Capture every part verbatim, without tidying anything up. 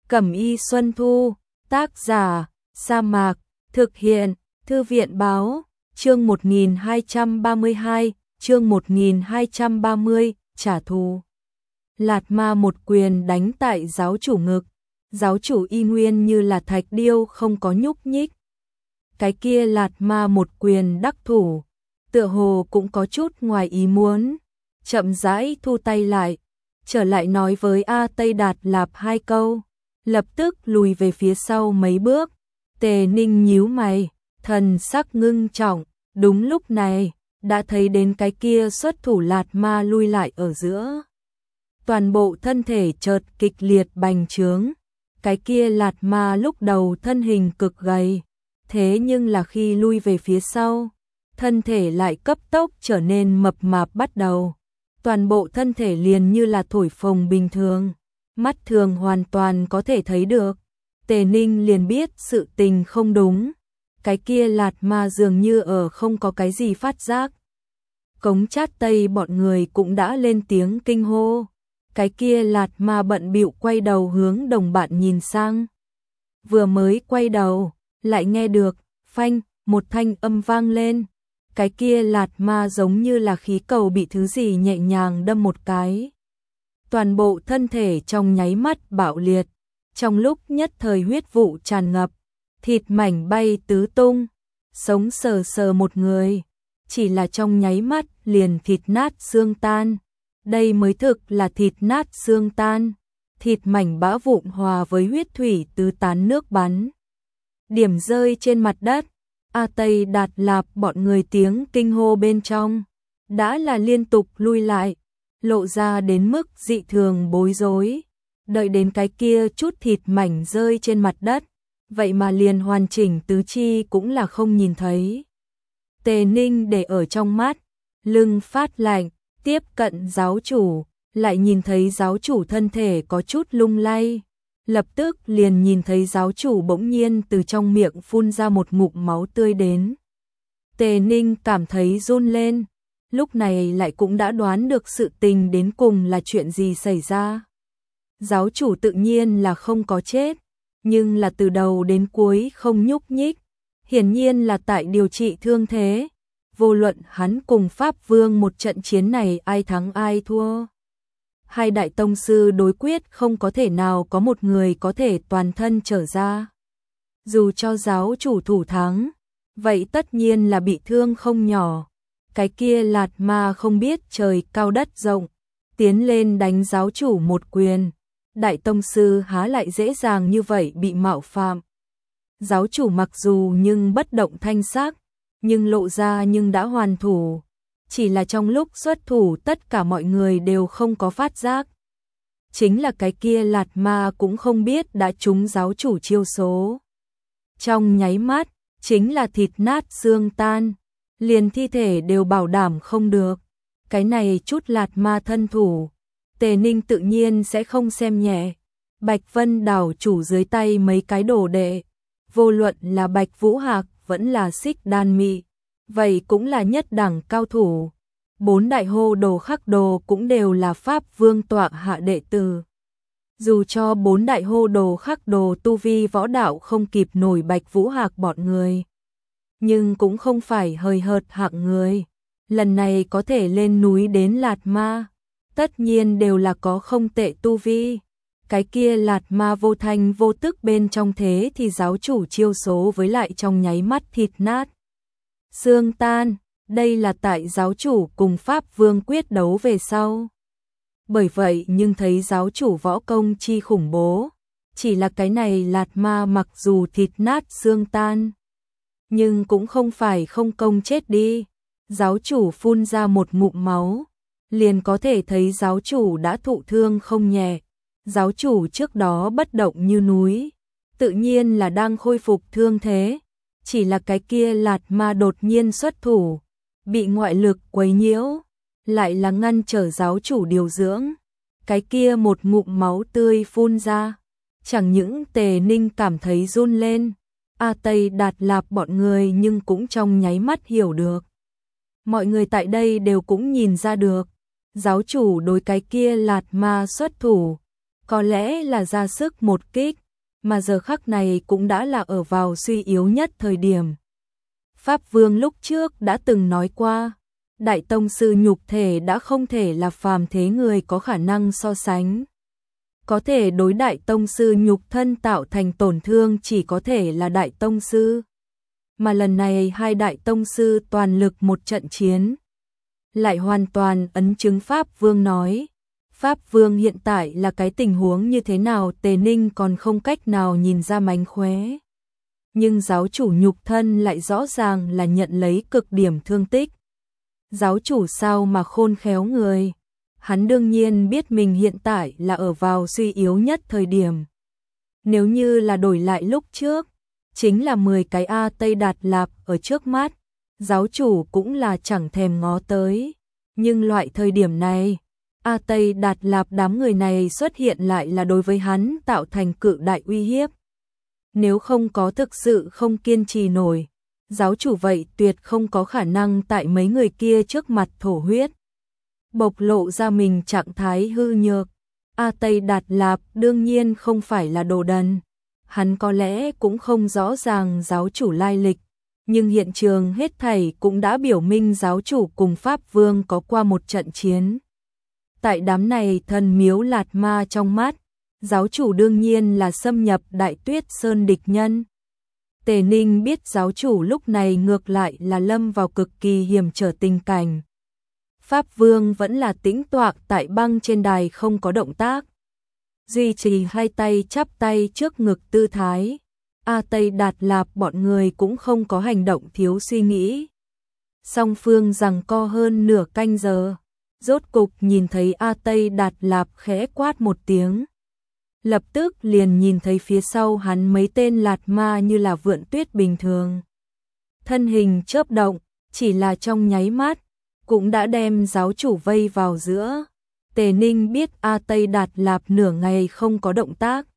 Cẩm y Xuân Thu, tác giả, Sa Mạc, thực hiện, Thư viện báo, chương một nghìn hai trăm ba mươi hai, chương một nghìn hai trăm ba mươi, trả thù. Lạt Ma một quyền đánh tại giáo chủ ngực, giáo chủ y nguyên như là thạch điêu không có nhúc nhích. Cái kia Lạt Ma một quyền đắc thủ, tựa hồ cũng có chút ngoài ý muốn, chậm rãi thu tay lại, trở lại nói với A Tây Đạt Lạp hai câu, lập tức lùi về phía sau mấy bước. Tề Ninh nhíu mày, thần sắc ngưng trọng, đúng lúc này, đã thấy đến cái kia xuất thủ Lạt Ma lui lại ở giữa. Toàn bộ thân thể chợt kịch liệt bành trướng, cái kia Lạt Ma lúc đầu thân hình cực gầy, thế nhưng là khi lui về phía sau, thân thể lại cấp tốc trở nên mập mạp bắt đầu. Toàn bộ thân thể liền như là thổi phồng bình thường, mắt thường hoàn toàn có thể thấy được. Tề Ninh liền biết sự tình không đúng, cái kia Lạt Ma dường như ở không có cái gì phát giác. Cống Chát Tây bọn người cũng đã lên tiếng kinh hô, cái kia Lạt Ma bận bịu quay đầu hướng đồng bạn nhìn sang. Vừa mới quay đầu, lại nghe được, phanh, một thanh âm vang lên. Cái kia Lạt Ma giống như là khí cầu bị thứ gì nhẹ nhàng đâm một cái. Toàn bộ thân thể trong nháy mắt bạo liệt, trong lúc nhất thời huyết vụ tràn ngập, thịt mảnh bay tứ tung, sống sờ sờ một người, chỉ là trong nháy mắt liền thịt nát xương tan. Đây mới thực là thịt nát xương tan, thịt mảnh bã vụn hòa với huyết thủy tứ tán nước bắn. Điểm rơi trên mặt đất, A Tây Đạt Lạp bọn người tiếng kinh hô bên trong, đã là liên tục lui lại, lộ ra đến mức dị thường bối rối. Đợi đến cái kia chút thịt mảnh rơi trên mặt đất, vậy mà liền hoàn chỉnh tứ chi cũng là không nhìn thấy. Tề Ninh để ở trong mắt, lưng phát lạnh, tiếp cận giáo chủ, lại nhìn thấy giáo chủ thân thể có chút lung lay. Lập tức liền nhìn thấy giáo chủ bỗng nhiên từ trong miệng phun ra một ngụm máu tươi đến. Tề Ninh cảm thấy run lên, lúc này lại cũng đã đoán được sự tình đến cùng là chuyện gì xảy ra. Giáo chủ tự nhiên là không có chết, nhưng là từ đầu đến cuối không nhúc nhích, hiển nhiên là tại điều trị thương thế. Vô luận hắn cùng Pháp Vương một trận chiến này ai thắng ai thua, hai đại tông sư đối quyết không có thể nào có một người có thể toàn thân trở ra. Dù cho giáo chủ thủ thắng, vậy tất nhiên là bị thương không nhỏ. Cái kia Lạt Ma không biết trời cao đất rộng, tiến lên đánh giáo chủ một quyền. Đại tông sư há lại dễ dàng như vậy bị mạo phạm. Giáo chủ mặc dù nhưng bất động thanh sắc, nhưng lộ ra nhưng đã hoàn thủ. Chỉ là trong lúc xuất thủ tất cả mọi người đều không có phát giác. Chính là cái kia Lạt Ma cũng không biết đã trúng giáo chủ chiêu số. Trong nháy mắt, chính là thịt nát xương tan, liền thi thể đều bảo đảm không được. Cái này chút Lạt Ma thân thủ, Tề Ninh tự nhiên sẽ không xem nhẹ. Bạch Vân đảo chủ dưới tay mấy cái đồ đệ, vô luận là Bạch Vũ Hạc vẫn là Xích Đan Mị, vậy cũng là nhất đẳng cao thủ. Bốn đại hô đồ khắc đồ cũng đều là Pháp Vương tọa hạ đệ tử. Dù cho bốn đại hô đồ khắc đồ tu vi võ đạo không kịp nổi Bạch Vũ Hạc bọn người, nhưng cũng không phải hời hợt hạng người. Lần này có thể lên núi đến Lạt Ma, tất nhiên đều là có không tệ tu vi. Cái kia Lạt Ma vô thanh vô tức bên trong thế thì giáo chủ chiêu số với lại trong nháy mắt thịt nát xương tan, đây là tại giáo chủ cùng Pháp Vương quyết đấu về sau. Bởi vậy nhưng thấy giáo chủ võ công chi khủng bố, chỉ là cái này Lạt Ma mặc dù thịt nát xương tan, nhưng cũng không phải không công chết đi. Giáo chủ phun ra một ngụm máu, liền có thể thấy giáo chủ đã thụ thương không nhẹ. Giáo chủ trước đó bất động như núi, tự nhiên là đang khôi phục thương thế. Chỉ là cái kia Lạt Ma đột nhiên xuất thủ, bị ngoại lực quấy nhiễu, lại là ngăn trở giáo chủ điều dưỡng. Cái kia một ngụm máu tươi phun ra, chẳng những Tề Ninh cảm thấy run lên, A Tây Đạt Lạp bọn người nhưng cũng trong nháy mắt hiểu được. Mọi người tại đây đều cũng nhìn ra được, giáo chủ đối cái kia Lạt Ma xuất thủ, có lẽ là ra sức một kích, mà giờ khắc này cũng đã là ở vào suy yếu nhất thời điểm. Pháp Vương lúc trước đã từng nói qua, Đại Tông Sư nhục thể đã không thể là phàm thế người có khả năng so sánh. Có thể đối Đại Tông Sư nhục thân tạo thành tổn thương chỉ có thể là Đại Tông Sư. Mà lần này hai Đại Tông Sư toàn lực một trận chiến, lại hoàn toàn ấn chứng Pháp Vương nói. Pháp Vương hiện tại là cái tình huống như thế nào Tề Ninh còn không cách nào nhìn ra mánh khóe. Nhưng giáo chủ nhục thân lại rõ ràng là nhận lấy cực điểm thương tích. Giáo chủ sao mà khôn khéo người. Hắn đương nhiên biết mình hiện tại là ở vào suy yếu nhất thời điểm. Nếu như là đổi lại lúc trước, chính là mười cái A Tây Đạt Lạp ở trước mắt, giáo chủ cũng là chẳng thèm ngó tới. Nhưng loại thời điểm này, A Tây Đạt Lạp đám người này xuất hiện lại là đối với hắn tạo thành cự đại uy hiếp. Nếu không có thực sự không kiên trì nổi, giáo chủ vậy tuyệt không có khả năng tại mấy người kia trước mặt thổ huyết. Bộc lộ ra mình trạng thái hư nhược. A Tây Đạt Lạp đương nhiên không phải là đồ đần. Hắn có lẽ cũng không rõ ràng giáo chủ lai lịch, nhưng hiện trường hết thảy cũng đã biểu minh giáo chủ cùng Pháp Vương có qua một trận chiến. Tại đám này thần miếu lạt ma trong mắt, giáo chủ đương nhiên là xâm nhập Đại Tuyết Sơn địch nhân. Tề Ninh biết giáo chủ lúc này ngược lại là lâm vào cực kỳ hiểm trở tình cảnh. Pháp Vương vẫn là tĩnh tọa tại băng trên đài không có động tác. Duy trì hai tay chắp tay trước ngực tư thái. A Tây Đạt Lạp bọn người cũng không có hành động thiếu suy nghĩ. Song phương giằng co hơn nửa canh giờ. Rốt cục nhìn thấy A Tây Đạt Lạp khẽ quát một tiếng. Lập tức liền nhìn thấy phía sau hắn mấy tên lạt ma như là vượn tuyết bình thường. Thân hình chớp động, chỉ là trong nháy mắt, cũng đã đem giáo chủ vây vào giữa. Tề Ninh biết A Tây Đạt Lạp nửa ngày không có động tác.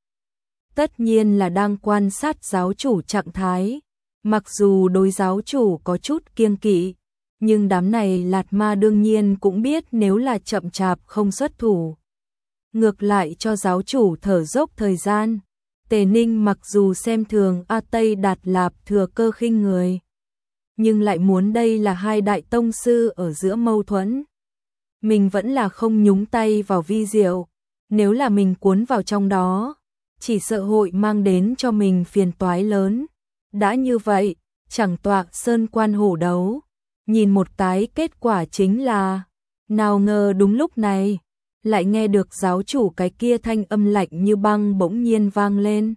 Tất nhiên là đang quan sát giáo chủ trạng thái. Mặc dù đối giáo chủ có chút kiêng kỵ, nhưng đám này lạt ma đương nhiên cũng biết nếu là chậm chạp không xuất thủ, ngược lại cho giáo chủ thở dốc thời gian. Tề Ninh mặc dù xem thường A Tây Đạt Lạp thừa cơ khinh người, nhưng lại muốn đây là hai đại tông sư ở giữa mâu thuẫn. Mình vẫn là không nhúng tay vào vi diệu, nếu là mình cuốn vào trong đó, chỉ sợ hội mang đến cho mình phiền toái lớn. Đã như vậy, chẳng tọa sơn quan hổ đấu, nhìn một cái kết quả chính là, nào ngờ đúng lúc này, lại nghe được giáo chủ cái kia thanh âm lạnh như băng bỗng nhiên vang lên.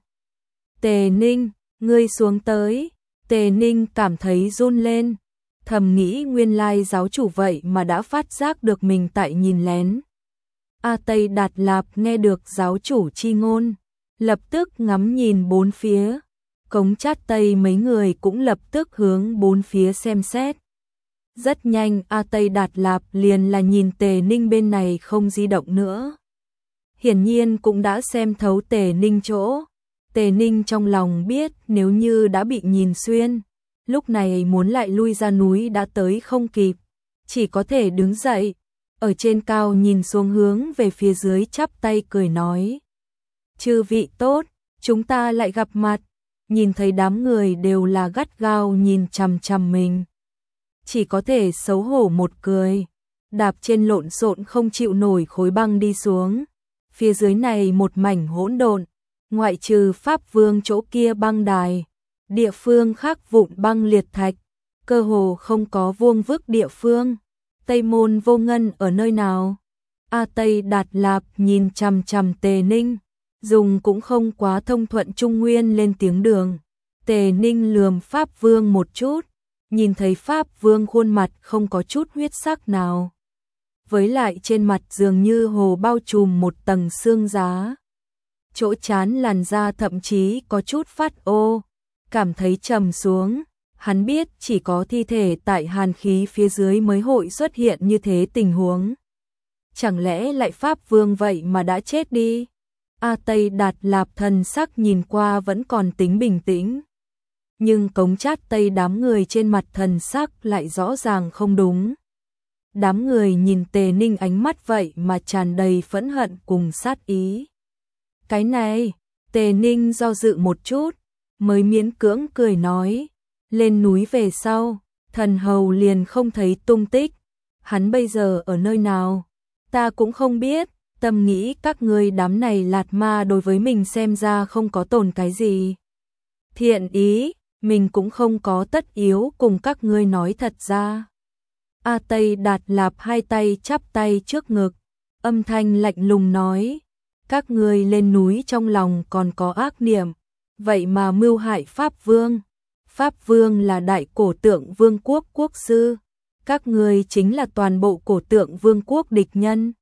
Tề Ninh, ngươi xuống tới. Tề Ninh cảm thấy run lên, thầm nghĩ nguyên lai giáo chủ vậy mà đã phát giác được mình tại nhìn lén. A Tây Đạt Lạp nghe được giáo chủ chi ngôn, lập tức ngắm nhìn bốn phía. Cống Chát Tây mấy người cũng lập tức hướng bốn phía xem xét. Rất nhanh A Tây Đạt Lạp liền là nhìn Tề Ninh bên này không di động nữa. Hiển nhiên cũng đã xem thấu Tề Ninh chỗ. Tề Ninh trong lòng biết nếu như đã bị nhìn xuyên, lúc này muốn lại lui ra núi đã tới không kịp, chỉ có thể đứng dậy, ở trên cao nhìn xuống hướng về phía dưới chắp tay cười nói. Chư vị tốt, chúng ta lại gặp mặt. Nhìn thấy đám người đều là gắt gao nhìn chằm chằm mình, chỉ có thể xấu hổ một cười, đạp trên lộn xộn không chịu nổi khối băng đi xuống. Phía dưới này một mảnh hỗn độn, ngoại trừ Pháp Vương chỗ kia băng đài, địa phương khác vụn băng liệt thạch, cơ hồ không có vuông vức địa phương. Tây Môn Vô Ngân ở nơi nào? A Tây Đạt Lạp nhìn chằm chằm Tề Ninh, dùng cũng không quá thông thuận Trung Nguyên lên tiếng đường. Tề Ninh lườm Pháp Vương một chút, nhìn thấy Pháp Vương khuôn mặt không có chút huyết sắc nào, với lại trên mặt dường như hồ bao trùm một tầng xương giá. Chỗ trán làn da thậm chí có chút phát ô, cảm thấy trầm xuống. Hắn biết chỉ có thi thể tại hàn khí phía dưới mới hội xuất hiện như thế tình huống. Chẳng lẽ lại Pháp Vương vậy mà đã chết đi? A Tây Đạt Lạp thần sắc nhìn qua vẫn còn tính bình tĩnh, nhưng Cống Chát Tây đám người trên mặt thần sắc lại rõ ràng không đúng. Đám người nhìn Tề Ninh ánh mắt vậy mà tràn đầy phẫn hận cùng sát ý. Cái này, Tề Ninh do dự một chút, mới miễn cưỡng cười nói, lên núi về sau, thần hầu liền không thấy tung tích, hắn bây giờ ở nơi nào, ta cũng không biết, tâm nghĩ các ngươi đám này lạt ma đối với mình xem ra không có tổn cái gì. Thiện ý, mình cũng không có tất yếu cùng các ngươi nói thật ra. A Tây Đạt Lạp hai tay chắp tay trước ngực, âm thanh lạnh lùng nói, các ngươi lên núi trong lòng còn có ác niệm, vậy mà mưu hại Pháp Vương. Pháp Vương là đại cổ tượng vương quốc quốc sư, các ngươi chính là toàn bộ cổ tượng vương quốc địch nhân.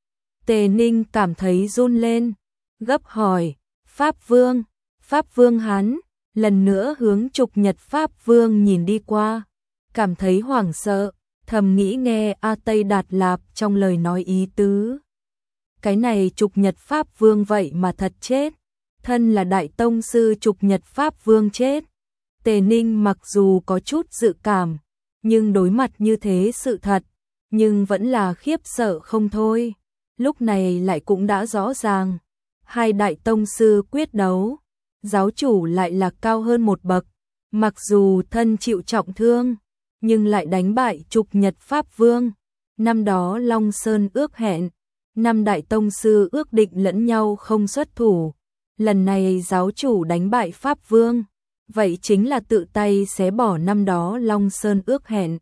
Tề Ninh cảm thấy run lên, gấp hỏi, Pháp Vương, Pháp Vương hắn, lần nữa hướng Trục Nhật Pháp Vương nhìn đi qua, cảm thấy hoảng sợ, thầm nghĩ nghe A Tây Đạt Lạp trong lời nói ý tứ. Cái này Trục Nhật Pháp Vương vậy mà thật chết, thân là đại tông sư Trục Nhật Pháp Vương chết. Tề Ninh mặc dù có chút dự cảm, nhưng đối mặt như thế sự thật, nhưng vẫn là khiếp sợ không thôi. Lúc này lại cũng đã rõ ràng, hai đại tông sư quyết đấu, giáo chủ lại là cao hơn một bậc, mặc dù thân chịu trọng thương, nhưng lại đánh bại Trục Nhật Pháp Vương. Năm đó Long Sơn ước hẹn, năm đại tông sư ước định lẫn nhau không xuất thủ, lần này giáo chủ đánh bại Pháp Vương, vậy chính là tự tay xé bỏ năm đó Long Sơn ước hẹn.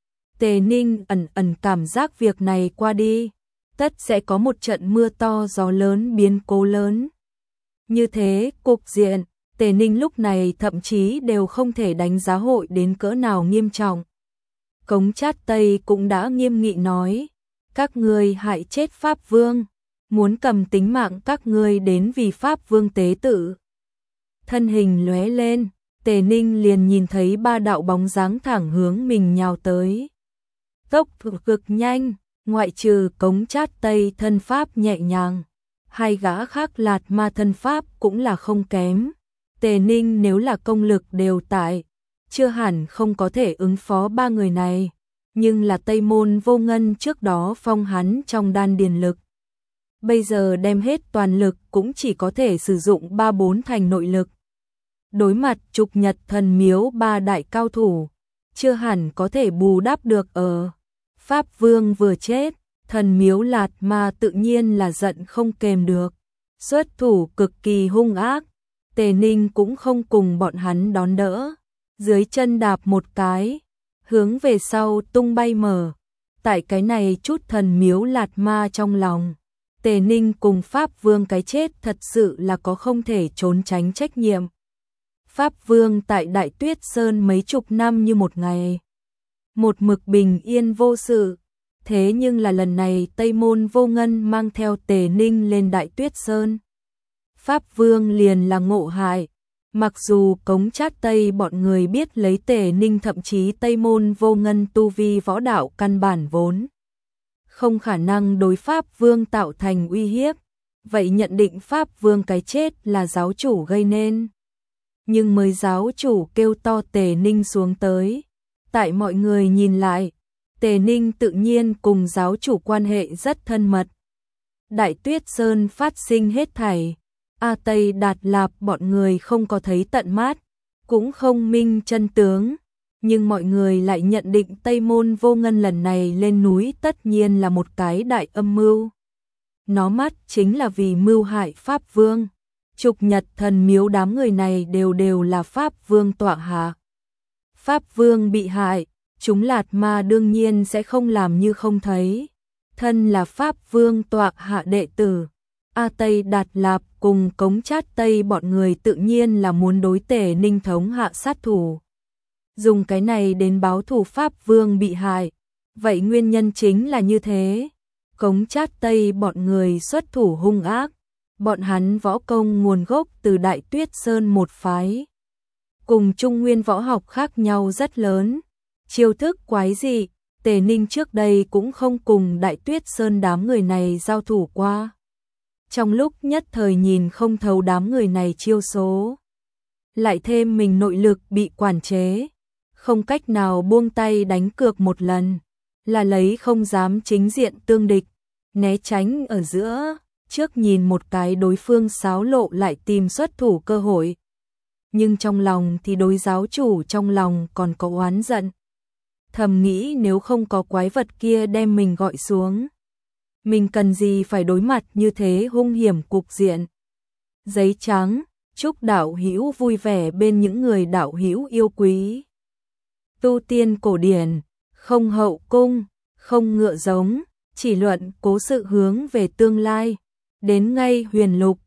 Tề Ninh ẩn ẩn cảm giác việc này qua đi, tất sẽ có một trận mưa to gió lớn biến cố lớn. Như thế, cục diện, Tề Ninh lúc này thậm chí đều không thể đánh giá hội đến cỡ nào nghiêm trọng. Cống Chát Tây cũng đã nghiêm nghị nói, các ngươi hại chết Pháp Vương, muốn cầm tính mạng các ngươi đến vì Pháp Vương tế tự. Thân hình lóe lên, Tề Ninh liền nhìn thấy ba đạo bóng dáng thẳng hướng mình nhào tới. Tốc độ cực nhanh, ngoại trừ Cống Chát Tây thân pháp nhẹ nhàng, hai gã khác lạt ma thân pháp cũng là không kém. Tề Ninh nếu là công lực đều tại, chưa hẳn không có thể ứng phó ba người này, nhưng là Tây Môn Vô Ngân trước đó phong hắn trong đan điền lực. Bây giờ đem hết toàn lực cũng chỉ có thể sử dụng ba bốn thành nội lực. Đối mặt Trục Nhật Thần Miếu ba đại cao thủ, chưa hẳn có thể bù đắp được ở. Pháp Vương vừa chết, Thần Miếu lạt ma tự nhiên là giận không kềm được, xuất thủ cực kỳ hung ác. Tề Ninh cũng không cùng bọn hắn đón đỡ, dưới chân đạp một cái, hướng về sau tung bay mở. Tại cái này chút Thần Miếu lạt ma trong lòng, Tề Ninh cùng Pháp Vương cái chết thật sự là có không thể trốn tránh trách nhiệm. Pháp Vương tại Đại Tuyết Sơn mấy chục năm như một ngày, một mực bình yên vô sự, thế nhưng là lần này Tây Môn Vô Ngân mang theo Tề Ninh lên Đại Tuyết Sơn. Pháp Vương liền là ngộ hại, mặc dù Cống Chát Tây bọn người biết lấy Tề Ninh, thậm chí Tây Môn Vô Ngân tu vi võ đạo căn bản vốn không khả năng đối Pháp Vương tạo thành uy hiếp, vậy nhận định Pháp Vương cái chết là giáo chủ gây nên. Nhưng mới giáo chủ kêu to Tề Ninh xuống tới, tại mọi người nhìn lại, Tề Ninh tự nhiên cùng giáo chủ quan hệ rất thân mật. Đại Tuyết Sơn phát sinh hết thảy, A Tây Đạt Lạp bọn người không có thấy tận mắt, cũng không minh chân tướng, nhưng mọi người lại nhận định Tây Môn Vô Ngân lần này lên núi tất nhiên là một cái đại âm mưu. Nó mắt chính là vì mưu hại Pháp Vương. Trục Nhật Thần Miếu đám người này đều đều là Pháp Vương tọa hạ. Pháp Vương bị hại, chúng lạt ma đương nhiên sẽ không làm như không thấy. Thân là Pháp Vương tọa hạ đệ tử, A Tây Đạt Lạp cùng Cống Chát Tây bọn người tự nhiên là muốn đối Tề Ninh thống hạ sát thủ. Dùng cái này đến báo thù Pháp Vương bị hại. Vậy nguyên nhân chính là như thế. Cống Chát Tây bọn người xuất thủ hung ác. Bọn hắn võ công nguồn gốc từ Đại Tuyết Sơn một phái, cùng Trung Nguyên võ học khác nhau rất lớn. Chiêu thức quái dị, Tề Ninh trước đây cũng không cùng Đại Tuyết Sơn đám người này giao thủ qua. Trong lúc nhất thời nhìn không thấu đám người này chiêu số, lại thêm mình nội lực bị quản chế, không cách nào buông tay đánh cược một lần, là lấy không dám chính diện tương địch, né tránh ở giữa. trước nhìn một cái đối phương xáo lộ lại tìm xuất thủ cơ hội. Nhưng trong lòng thì đối giáo chủ trong lòng còn có oán giận. Thầm nghĩ nếu không có quái vật kia đem mình gọi xuống, mình cần gì phải đối mặt như thế hung hiểm cục diện. Giấy trắng, chúc đạo hữu vui vẻ bên những người đạo hữu yêu quý. Tu tiên cổ điển, không hậu cung, không ngựa giống, chỉ luận cố sự hướng về tương lai. Đến ngay huyền lục,